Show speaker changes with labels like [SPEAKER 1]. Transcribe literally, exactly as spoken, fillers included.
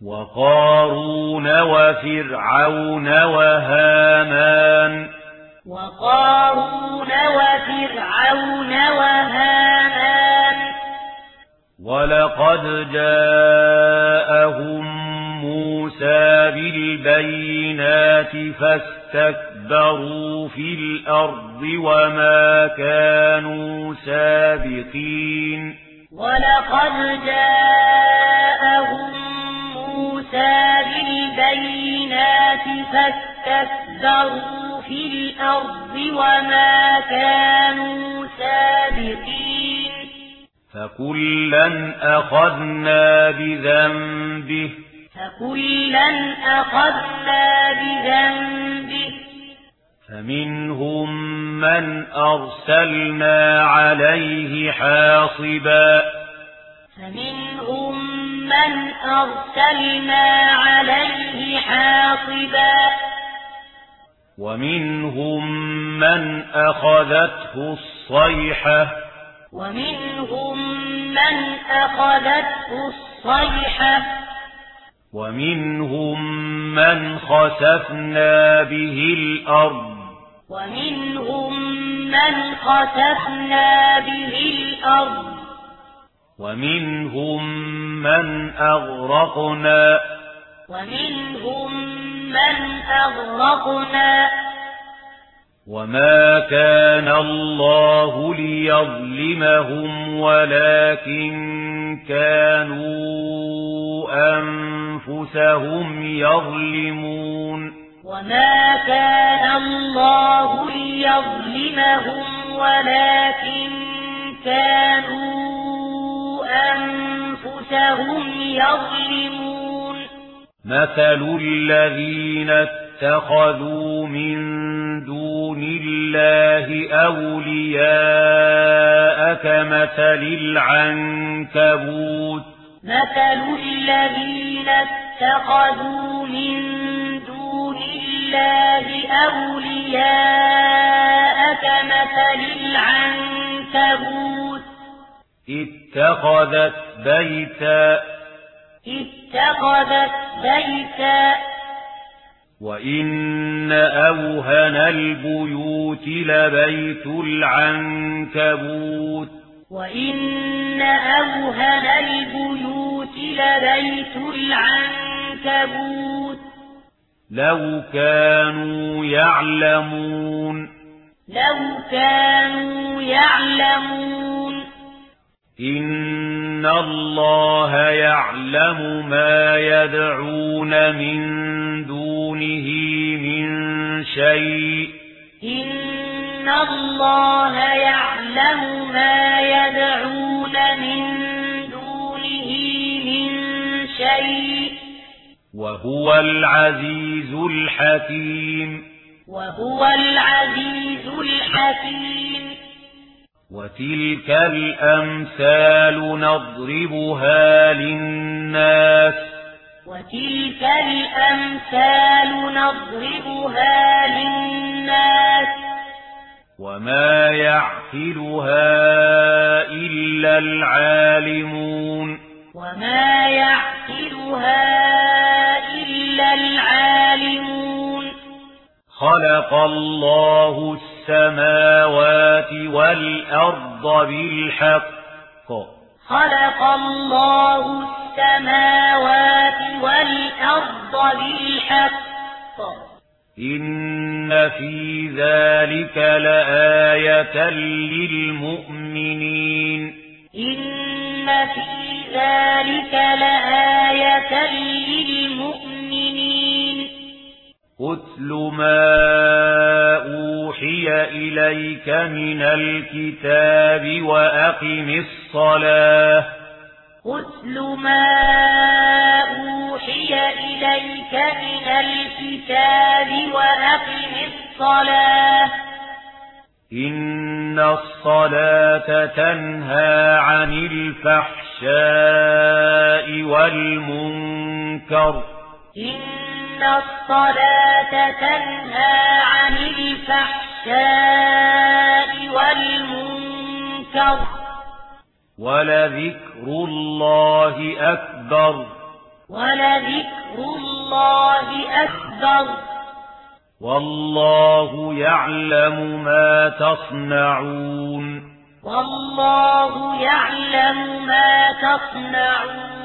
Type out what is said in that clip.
[SPEAKER 1] وقارون وفرعون وهامان
[SPEAKER 2] وقارون وفرعون وهامان
[SPEAKER 1] ولقد جاءهم موسى بالبينات فاستكبروا في الأرض وما كانوا سابقين
[SPEAKER 2] ولقد جاءهم موسى بالبينات فاستكبروا في الأرض وما كانوا سابقين
[SPEAKER 1] فكلا أخذنا بذنبه
[SPEAKER 2] فكلا أخذنا بذنبه
[SPEAKER 1] فمنهم من أرسلنا عليه حاصبا
[SPEAKER 2] فمنهم من أرسلنا عليه حاصبا
[SPEAKER 1] ومنهم من أخذته الصيحة
[SPEAKER 2] ومنهم من أخذته الصيحة
[SPEAKER 1] ومنهم من خسفنا به الأرض
[SPEAKER 2] ومنهم من خسفنا به الأرض
[SPEAKER 1] ومنهم من أغرقنا
[SPEAKER 2] ومنهم من أغرقنا
[SPEAKER 1] وما كان الله ليظلمهم ولكن كانوا أنفسهم يظلمون
[SPEAKER 2] وما كان الله ليظلمهم ولكن كانوا أنفسهم يظلمون
[SPEAKER 1] مثل الذين اتخذوا من دون الله أولياء كمثل العنكبوت
[SPEAKER 2] مثل الذين اتخذوا من دون الله أولياء كمثل العنكبوت
[SPEAKER 1] اتخذت بيتا
[SPEAKER 2] اتخذت بيتا
[SPEAKER 1] وإن أوهن البيوت لبيت العنكبوت
[SPEAKER 2] وإن أوهن البيوت لبيت العنكبوت
[SPEAKER 1] لو كانوا يعلمون
[SPEAKER 2] لو كانوا يعلمون
[SPEAKER 1] إن الله يعلم ما يدعون من دونه من شيء
[SPEAKER 2] إن الله يعلم ما يدعون من دونه من شيء
[SPEAKER 1] وهو العزيز الحكيم
[SPEAKER 2] وهو العزيز الحكيم
[SPEAKER 1] وتلك الأمثال نضربها للناس
[SPEAKER 2] وتلك الأمثال نضربها للناس
[SPEAKER 1] وما يعقلها إلا العالمون
[SPEAKER 2] وما يعقلها إلا العالمون
[SPEAKER 1] خلق الله السماوات والأرض بالحق
[SPEAKER 2] خلق الله السماوات والأرض بالحق
[SPEAKER 1] إن في ذلك لآية للمؤمنين
[SPEAKER 2] إن في ذلك لآية للمؤمنين
[SPEAKER 1] أتل ما أوحي إليك من الكتاب وأقم الصلاة
[SPEAKER 2] أتل ما أوحي إليك من الكتاب وأقم الصلاة
[SPEAKER 1] إن الصلاة تنهى عن الفحشاء والمنكر
[SPEAKER 2] إن الصلاة تنهى عن الفحشاء والمنكر
[SPEAKER 1] ولذكر الله أكبر
[SPEAKER 2] ولذكر الله أكبر
[SPEAKER 1] والله يعلم ما تصنعون
[SPEAKER 2] والله يعلم ما تصنعون